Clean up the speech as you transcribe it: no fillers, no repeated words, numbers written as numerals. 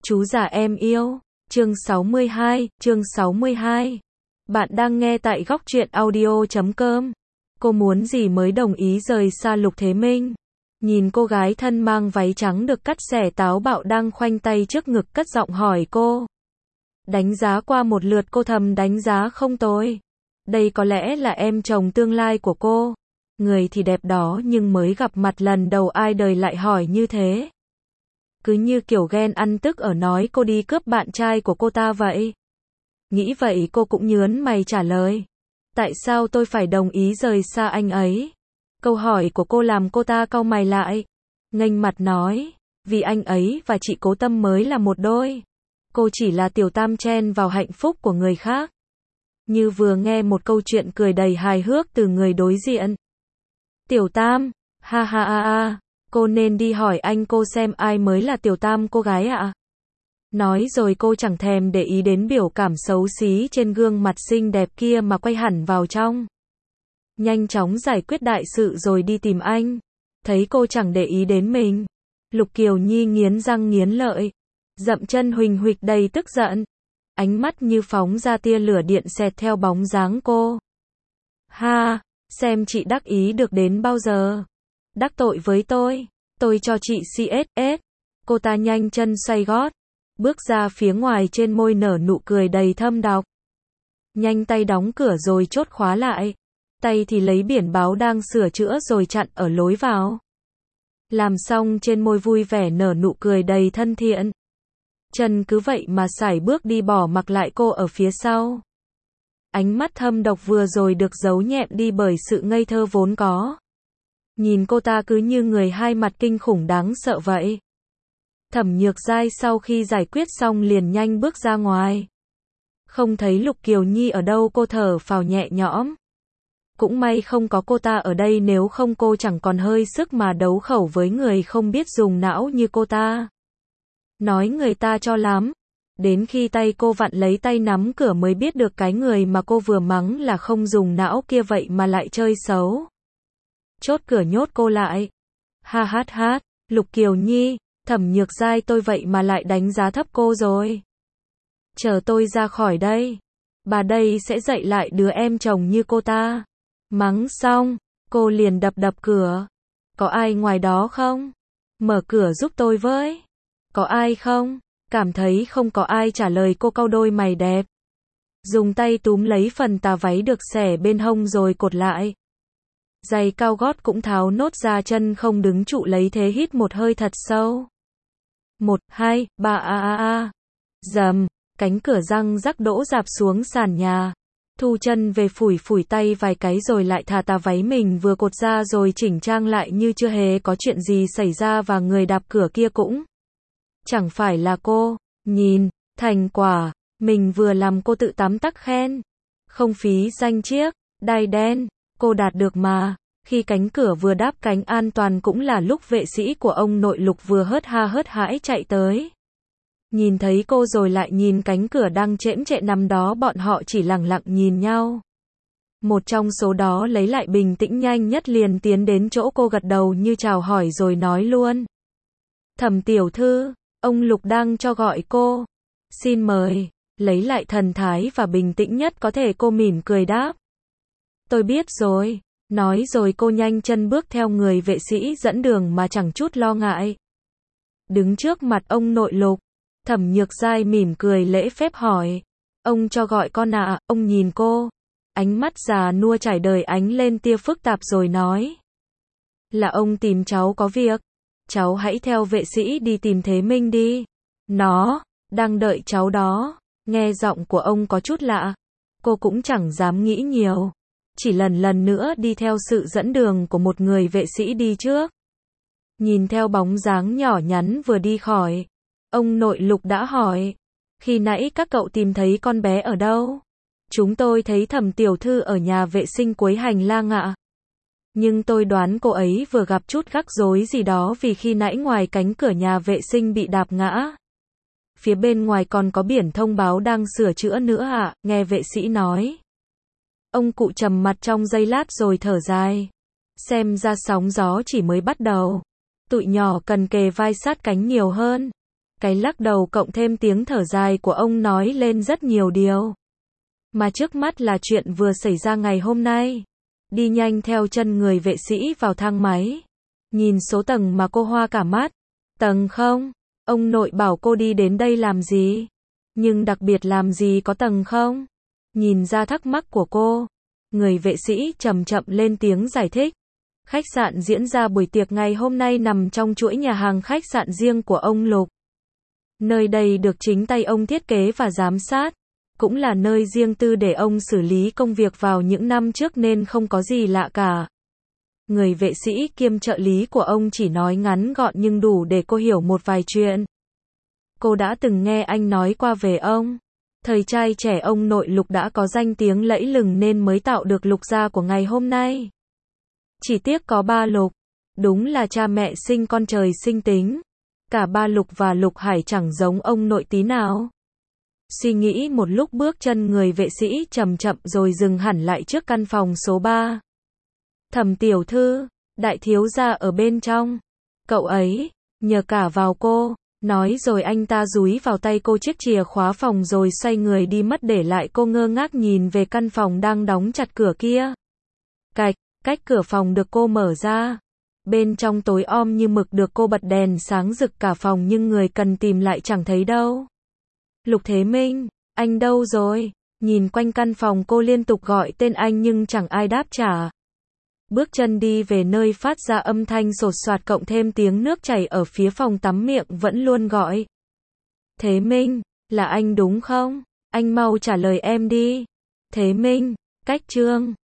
Chú già em yêu. Chương 62. Bạn đang nghe tại góc truyện audio.com. Cô muốn gì mới đồng ý rời xa Lục Thế Minh. Nhìn cô gái thân mang váy trắng được cắt xẻ táo bạo đang khoanh tay trước ngực cất giọng hỏi cô. Đánh giá qua một lượt cô thầm đánh giá không tồi. Đây có lẽ là em chồng tương lai của cô. Người thì đẹp đó nhưng mới gặp mặt lần đầu ai đời lại hỏi như thế. Cứ như kiểu ghen ăn tức ở nói cô đi cướp bạn trai của cô ta vậy. Nghĩ vậy cô cũng nhớn mày trả lời. Tại sao tôi phải đồng ý rời xa anh ấy? Câu hỏi của cô làm cô ta cau mày lại. Nghênh mặt nói, vì anh ấy và chị Cố Tâm mới là một đôi. Cô chỉ là tiểu tam chen vào hạnh phúc của người khác. Như vừa nghe một câu chuyện cười đầy hài hước từ người đối diện. Tiểu tam, ha ha ha ha. Cô nên đi hỏi anh cô xem ai mới là tiểu tam cô gái ạ. Nói rồi cô chẳng thèm để ý đến biểu cảm xấu xí trên gương mặt xinh đẹp kia mà quay hẳn vào trong. Nhanh chóng giải quyết đại sự rồi đi tìm anh. Thấy cô chẳng để ý đến mình. Lục Kiều Nhi nghiến răng nghiến lợi. Dậm chân huỳnh huỵch đầy tức giận. Ánh mắt như phóng ra tia lửa điện xẹt theo bóng dáng cô. Ha, xem chị đắc ý được đến bao giờ. Đắc tội với tôi cho chị CSS. Cô ta nhanh chân xoay gót, bước ra phía ngoài trên môi nở nụ cười đầy thâm độc. Nhanh tay đóng cửa rồi chốt khóa lại. Tay thì lấy biển báo đang sửa chữa rồi chặn ở lối vào. Làm xong trên môi vui vẻ nở nụ cười đầy thân thiện. Chân cứ vậy mà sải bước đi bỏ mặc lại cô ở phía sau. Ánh mắt thâm độc vừa rồi được giấu nhẹm đi bởi sự ngây thơ vốn có. Nhìn cô ta cứ như người hai mặt kinh khủng đáng sợ vậy. Thẩm Nhược Giai sau khi giải quyết xong liền nhanh bước ra ngoài. Không thấy Lục Kiều Nhi ở đâu cô thở phào nhẹ nhõm. Cũng may không có cô ta ở đây nếu không cô chẳng còn hơi sức mà đấu khẩu với người không biết dùng não như cô ta. Nói người ta cho lắm. Đến khi tay cô vặn lấy tay nắm cửa mới biết được cái người mà cô vừa mắng là không dùng não kia vậy mà lại chơi xấu. Chốt cửa nhốt cô lại. Ha hát hát, Lục Kiều Nhi, Thẩm Nhược Giai tôi vậy mà lại đánh giá thấp cô rồi. Chờ tôi ra khỏi đây. Bà đây sẽ dạy lại đứa em chồng như cô ta. Mắng xong, cô liền đập cửa. Có ai ngoài đó không? Mở cửa giúp tôi với. Có ai không? Cảm thấy không có ai trả lời cô cau đôi mày đẹp. Dùng tay túm lấy phần tà váy được xẻ bên hông rồi cột lại. Giày cao gót cũng tháo nốt ra chân không đứng trụ lấy thế hít một hơi thật sâu. 1, 2, 3 a. Dầm, cánh cửa răng rắc đổ rạp xuống sàn nhà. Thu chân về phủi tay vài cái rồi lại thả tà váy mình vừa cột ra rồi chỉnh trang lại như chưa hề có chuyện gì xảy ra và người đạp cửa kia cũng chẳng phải là cô. Nhìn, thành quả, mình vừa làm cô tự tắm tắc khen. Không phí danh chiếc đai đen, cô đạt được mà. Khi cánh cửa vừa đáp cánh an toàn cũng là lúc vệ sĩ của ông nội Lục vừa hớt ha hớt hãi chạy tới. Nhìn thấy cô rồi lại nhìn cánh cửa đang chễm chệ nằm đó bọn họ chỉ lặng lặng nhìn nhau. Một trong số đó lấy lại bình tĩnh nhanh nhất liền tiến đến chỗ cô gật đầu như chào hỏi rồi nói luôn. Thẩm tiểu thư, ông Lục đang cho gọi cô. Xin mời, lấy lại thần thái và bình tĩnh nhất có thể cô mỉm cười đáp. Tôi biết rồi. Nói rồi cô nhanh chân bước theo người vệ sĩ dẫn đường mà chẳng chút lo ngại. Đứng trước mặt ông nội Lục, Thẩm Nhược Giai mỉm cười lễ phép hỏi. Ông cho gọi con ạ, ông nhìn cô. Ánh mắt già nua trải đời ánh lên tia phức tạp rồi nói. Là ông tìm cháu có việc. Cháu hãy theo vệ sĩ đi tìm Thế Minh đi. Nó đang đợi cháu đó. Nghe giọng của ông có chút lạ. Cô cũng chẳng dám nghĩ nhiều. Chỉ lần nữa đi theo sự dẫn đường của một người vệ sĩ đi trước. Nhìn theo bóng dáng nhỏ nhắn vừa đi khỏi. Ông nội Lục đã hỏi. Khi nãy các cậu tìm thấy con bé ở đâu? Chúng tôi thấy Thẩm tiểu thư ở nhà vệ sinh cuối hành lang ạ. Nhưng tôi đoán cô ấy vừa gặp chút rắc rối gì đó vì khi nãy ngoài cánh cửa nhà vệ sinh bị đạp ngã. Phía bên ngoài còn có biển thông báo đang sửa chữa nữa ạ, nghe vệ sĩ nói. Ông cụ trầm mặt trong giây lát rồi thở dài. Xem ra sóng gió chỉ mới bắt đầu. Tụi nhỏ cần kề vai sát cánh nhiều hơn. Cái lắc đầu cộng thêm tiếng thở dài của ông nói lên rất nhiều điều. Mà trước mắt là chuyện vừa xảy ra ngày hôm nay. Đi nhanh theo chân người vệ sĩ vào thang máy. Nhìn số tầng mà cô hoa cả mắt. Tầng không? Ông nội bảo cô đi đến đây làm gì? Nhưng đặc biệt làm gì có tầng không? Nhìn ra thắc mắc của cô, người vệ sĩ chậm chậm lên tiếng giải thích. Khách sạn diễn ra buổi tiệc ngày hôm nay nằm trong chuỗi nhà hàng khách sạn riêng của ông Lục. Nơi đây được chính tay ông thiết kế và giám sát, cũng là nơi riêng tư để ông xử lý công việc vào những năm trước nên không có gì lạ cả. Người vệ sĩ kiêm trợ lý của ông chỉ nói ngắn gọn nhưng đủ để cô hiểu một vài chuyện. Cô đã từng nghe anh nói qua về ông. Thời trai trẻ ông nội Lục đã có danh tiếng lẫy lừng nên mới tạo được Lục gia của ngày hôm nay. Chỉ tiếc có ba Lục. Đúng là cha mẹ sinh con trời sinh tính. Cả ba Lục và Lục Hải chẳng giống ông nội tí nào. Suy nghĩ một lúc bước chân người vệ sĩ chậm chậm rồi dừng hẳn lại trước căn phòng số 3. Thẩm tiểu thư, đại thiếu gia ở bên trong. Cậu ấy, nhờ cả vào cô. Nói rồi anh ta dúi vào tay cô chiếc chìa khóa phòng rồi xoay người đi mất để lại cô ngơ ngác nhìn về căn phòng đang đóng chặt cửa kia. Cách cửa phòng được cô mở ra. Bên trong tối om như mực được cô bật đèn sáng rực cả phòng nhưng người cần tìm lại chẳng thấy đâu. Lục Thế Minh, anh đâu rồi? Nhìn quanh căn phòng cô liên tục gọi tên anh nhưng chẳng ai đáp trả. Bước chân đi về nơi phát ra âm thanh sột soạt cộng thêm tiếng nước chảy ở phía phòng tắm miệng vẫn luôn gọi. Thế Minh, là anh đúng không? Anh mau trả lời em đi. Thế Minh, cách Trương.